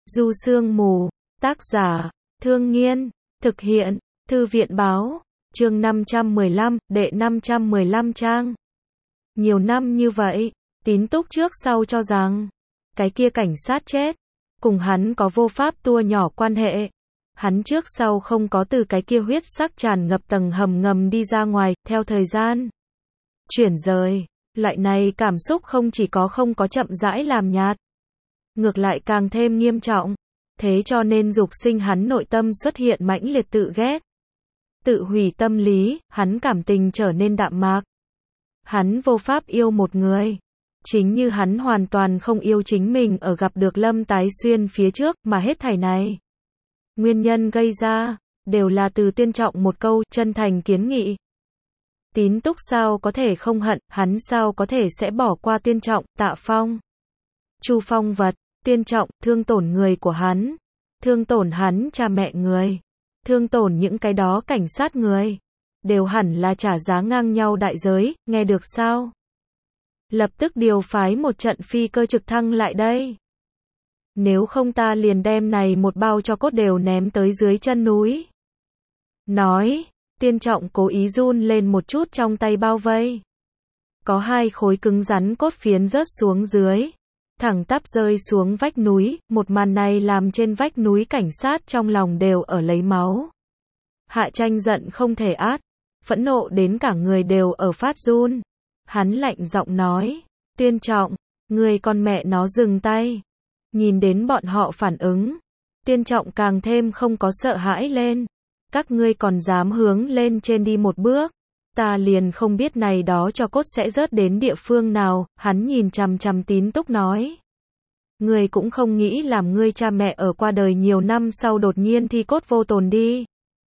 Du Sương Mù, tác giả, Thương Nghiên, thực hiện, Thư viện báo, chương 515, đệ 515 trang. Nhiều năm như vậy, Tín Túc trước sau cho rằng, cái kia cảnh sát chết, cùng hắn có vô pháp tua nhỏ quan hệ. Hắn trước sau không có từ cái kia huyết sắc tràn ngập tầng hầm ngầm đi ra ngoài, theo thời gian chuyển rời, loại này cảm xúc không chỉ có không có chậm rãi làm nhạt, ngược lại càng thêm nghiêm trọng. Thế cho nên dục sinh hắn nội tâm xuất hiện mãnh liệt tự ghét, tự hủy tâm lý, hắn cảm tình trở nên đạm mạc. Hắn vô pháp yêu một người. Chính như hắn hoàn toàn không yêu chính mình ở gặp được Lâm Tái Xuyên phía trước, mà hết thảy này. Nguyên nhân gây ra, đều là từ Tiên Trọng một câu, chân thành kiến nghị. Tín Túc sao có thể không hận, hắn sao có thể sẽ bỏ qua Tiên Trọng, Tạ Phong. Chu Phong vật, Tiên Trọng, thương tổn người của hắn. Thương tổn hắn cha mẹ người. Thương tổn những cái đó cảnh sát người. Đều hẳn là trả giá ngang nhau đại giới, nghe được sao? Lập tức điều phái một trận phi cơ trực thăng lại đây. Nếu không ta liền đem này một bao cho cốt đều ném tới dưới chân núi. Nói, Tiên Trọng cố ý run lên một chút trong tay bao vây. Có hai khối cứng rắn cốt phiến rớt xuống dưới. Thẳng tắp rơi xuống vách núi, một màn này làm trên vách núi cảnh sát trong lòng đều ở lấy máu. Hạ Tranh giận không thể át, phẫn nộ đến cả người đều ở phát run. Hắn lạnh giọng nói, Tiên Trọng, người con mẹ nó dừng tay. Nhìn đến bọn họ phản ứng, Tiên Trọng càng thêm không có sợ hãi lên. Các ngươi còn dám hướng lên trên đi một bước, ta liền không biết này đó cho cốt sẽ rớt đến địa phương nào. Hắn nhìn chằm chằm Tín Túc nói, ngươi cũng không nghĩ làm ngươi cha mẹ ở qua đời nhiều năm sau đột nhiên thi cốt vô tồn đi.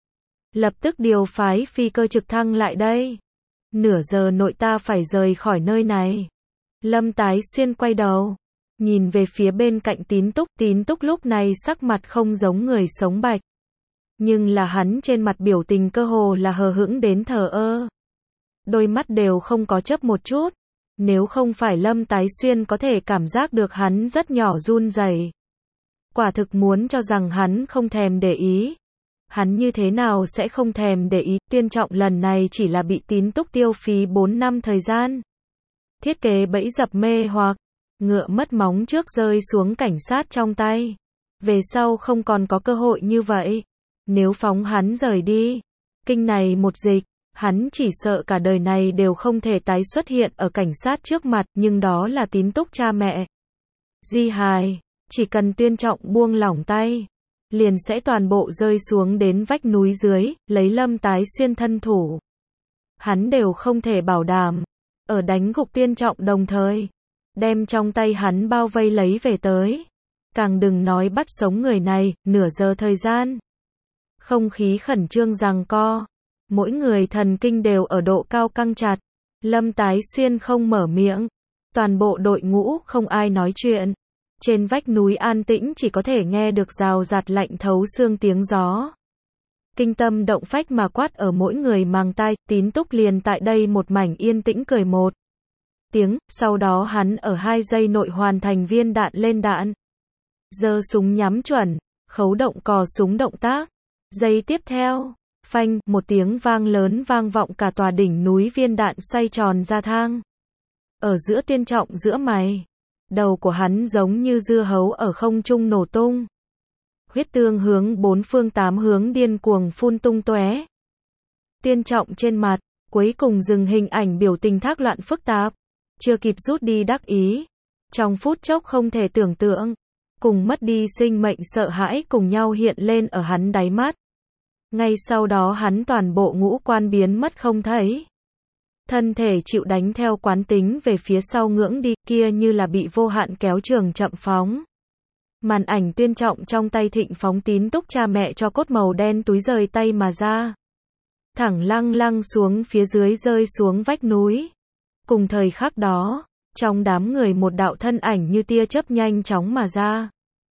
Lập tức điều phái phi cơ trực thăng lại đây. Nửa giờ nội ta phải rời khỏi nơi này. Lâm Tái Xuyên quay đầu, nhìn về phía bên cạnh Tín Túc lúc này sắc mặt không giống người sống bạch. Nhưng là hắn trên mặt biểu tình cơ hồ là hờ hững đến thờ ơ. Đôi mắt đều không có chớp một chút. Nếu không phải Lâm Tái Xuyên có thể cảm giác được hắn rất nhỏ run rẩy, quả thực muốn cho rằng hắn không thèm để ý. Hắn như thế nào sẽ không thèm để ý. Tiên Trọng lần này chỉ là bị Tín Túc tiêu phí 4 năm thời gian. Thiết kế bẫy dập mê hoặc, ngựa mất móng trước rơi xuống cảnh sát trong tay. Về sau không còn có cơ hội như vậy. Nếu phóng hắn rời đi, kinh này một dịch, hắn chỉ sợ cả đời này đều không thể tái xuất hiện ở cảnh sát trước mặt, nhưng đó là Tín Túc cha mẹ. Di hài, chỉ cần Tiên Trọng buông lỏng tay, liền sẽ toàn bộ rơi xuống đến vách núi dưới, lấy Lâm Tái Xuyên thân thủ. Hắn đều không thể bảo đảm, ở đánh gục Tiên Trọng đồng thời, đem trong tay hắn bao vây lấy về tới. Càng đừng nói bắt sống người này, nửa giờ thời gian. Không khí khẩn trương giằng co. Mỗi người thần kinh đều ở độ cao căng chặt. Lâm Tái Xuyên không mở miệng. Toàn bộ đội ngũ không ai nói chuyện. Trên vách núi an tĩnh chỉ có thể nghe được rào rạt lạnh thấu xương tiếng gió. Kinh tâm động phách mà quát ở mỗi người màng tai. Tín Túc liền tại đây một mảnh yên tĩnh cười một tiếng. Sau đó hắn ở 2 giây nội hoàn thành viên đạn lên đạn. Giơ súng nhắm chuẩn, khấu động cò súng động tác. Giây tiếp theo, phanh, một tiếng vang lớn vang vọng cả tòa đỉnh núi, viên đạn xoay tròn ra thang. Ở giữa Tiên Trọng giữa mày, đầu của hắn giống như dưa hấu ở không trung nổ tung. Huyết tương hướng 4 phương 8 hướng điên cuồng phun tung tóe. Tiên Trọng trên mặt, cuối cùng dừng hình ảnh biểu tình thác loạn phức tạp, chưa kịp rút đi đắc ý. Trong phút chốc không thể tưởng tượng, cùng mất đi sinh mệnh sợ hãi cùng nhau hiện lên ở hắn đáy mắt. Ngay sau đó hắn toàn bộ ngũ quan biến mất không thấy. Thân thể chịu đánh theo quán tính về phía sau ngưỡng đi, kia như là bị vô hạn kéo trường chậm phóng. Màn ảnh Tiên Trọng trong tay thịnh phóng Tín Túc cha mẹ cho cốt màu đen túi rời tay mà ra. Thẳng lăng lăng xuống phía dưới rơi xuống vách núi. Cùng thời khắc đó, trong đám người một đạo thân ảnh như tia chớp nhanh chóng mà ra.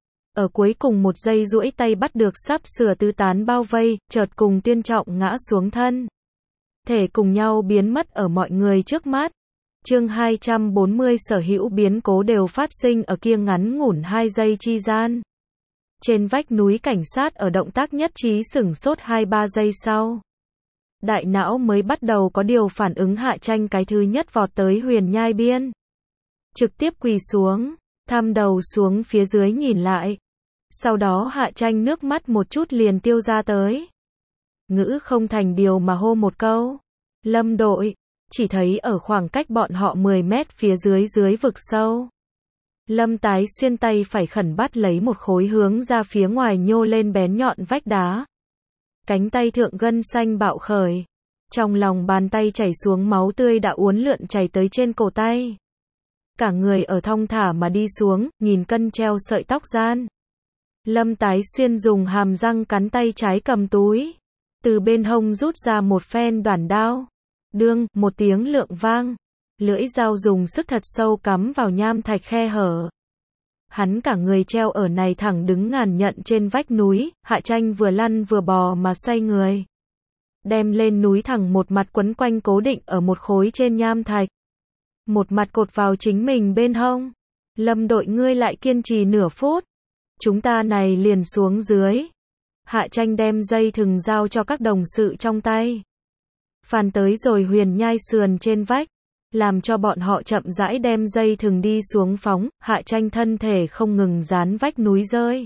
Ở cuối cùng một giây duỗi tay bắt được sắp sửa tứ tán bao vây, chợt cùng Tiên Trọng ngã xuống thân. Thể cùng nhau biến mất ở mọi người trước mắt. Chương 240 sở hữu biến cố đều phát sinh ở kia ngắn ngủn 2 giây chi gian. Trên vách núi cảnh sát ở động tác nhất trí sửng sốt 2-3 giây sau. Đại não mới bắt đầu có điều phản ứng, Hạ Tranh cái thứ nhất vọt tới huyền nhai biên. Trực tiếp quỳ xuống, thăm đầu xuống phía dưới nhìn lại. Sau đó Hạ Tranh nước mắt một chút liền tiêu ra tới. Ngữ không thành điều mà hô một câu. Lâm đội, chỉ thấy ở khoảng cách bọn họ 10 mét phía dưới vực sâu. Lâm Tái Xuyên tay phải khẩn bắt lấy một khối hướng ra phía ngoài nhô lên bén nhọn vách đá. Cánh tay thượng gân xanh bạo khởi. Trong lòng bàn tay chảy xuống máu tươi đã uốn lượn chảy tới trên cổ tay. Cả người ở thong thả mà đi xuống, nghìn cân treo sợi tóc gian. Lâm Tái Xuyên dùng hàm răng cắn tay trái cầm túi. Từ bên hông rút ra một phen đoản đao. Đương, một tiếng lượng vang. Lưỡi dao dùng sức thật sâu cắm vào nham thạch khe hở. Hắn cả người treo ở này thẳng đứng ngàn nhận trên vách núi, Hạ Tranh vừa lăn vừa bò mà xoay người. Đem lên núi thẳng một mặt quấn quanh cố định ở một khối trên nham thạch. Một mặt cột vào chính mình bên hông. Lâm đội, ngươi lại kiên trì nửa phút. Chúng ta này liền xuống dưới. Hạ Tranh đem dây thừng giao cho các đồng sự trong tay. Phàn tới rồi huyền nhai sườn trên vách. Làm cho bọn họ chậm rãi đem dây thừng đi xuống phóng, Hạ Tranh thân thể không ngừng dán vách núi rơi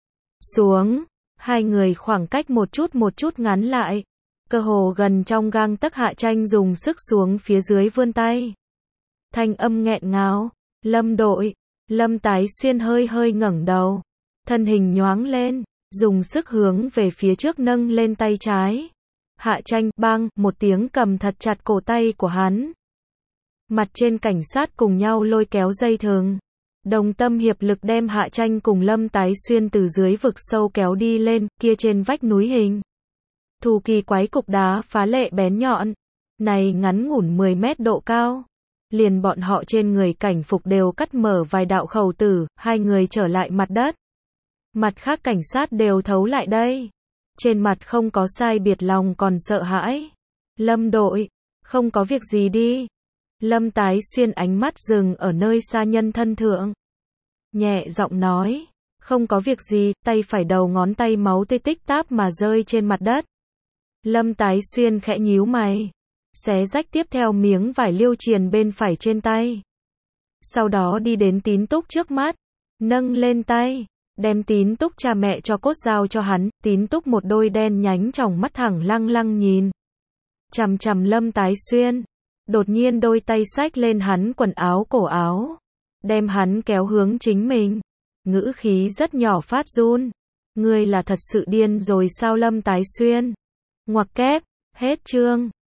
xuống. Hai người khoảng cách một chút ngắn lại. Cơ hồ gần trong gang tấc, Hạ Tranh dùng sức xuống phía dưới vươn tay. Thanh âm nghẹn ngào. Lâm đội. Lâm Tái Xuyên hơi ngẩng đầu. Thân hình nhoáng lên, dùng sức hướng về phía trước nâng lên tay trái. Hạ Tranh, bang, một tiếng cầm thật chặt cổ tay của hắn. Mặt trên cảnh sát cùng nhau lôi kéo dây thừng. Đồng tâm hiệp lực đem Hạ Tranh cùng Lâm Tái Xuyên từ dưới vực sâu kéo đi lên, kia trên vách núi hình. Thù kỳ quái cục đá phá lệ bén nhọn. Này ngắn ngủn 10 mét độ cao. Liền bọn họ trên người cảnh phục đều cắt mở vài đạo khẩu tử, hai người trở lại mặt đất. Mặt khác cảnh sát đều thấu lại đây. Trên mặt không có sai biệt, lòng còn sợ hãi. Lâm đội, không có việc gì đi. Lâm Tái Xuyên ánh mắt dừng ở nơi xa nhân thân thượng. Nhẹ giọng nói, không có việc gì, tay phải đầu ngón tay máu tươi tích táp mà rơi trên mặt đất. Lâm Tái Xuyên khẽ nhíu mày, xé rách tiếp theo miếng vải liêu triền bên phải trên tay. Sau đó đi đến Tín Túc trước mắt, nâng lên tay, đem Tín Túc cha mẹ cho cốt giao cho hắn. Tín Túc một đôi đen nhánh tròng mắt thẳng lăng nhìn chằm chằm Lâm Tái Xuyên. Đột nhiên đôi tay xách lên hắn quần áo cổ áo, đem hắn kéo hướng chính mình. Ngữ khí rất nhỏ phát run. Ngươi là thật sự điên rồi sao Lâm Tái Xuyên? Ngoặc kép, hết chương.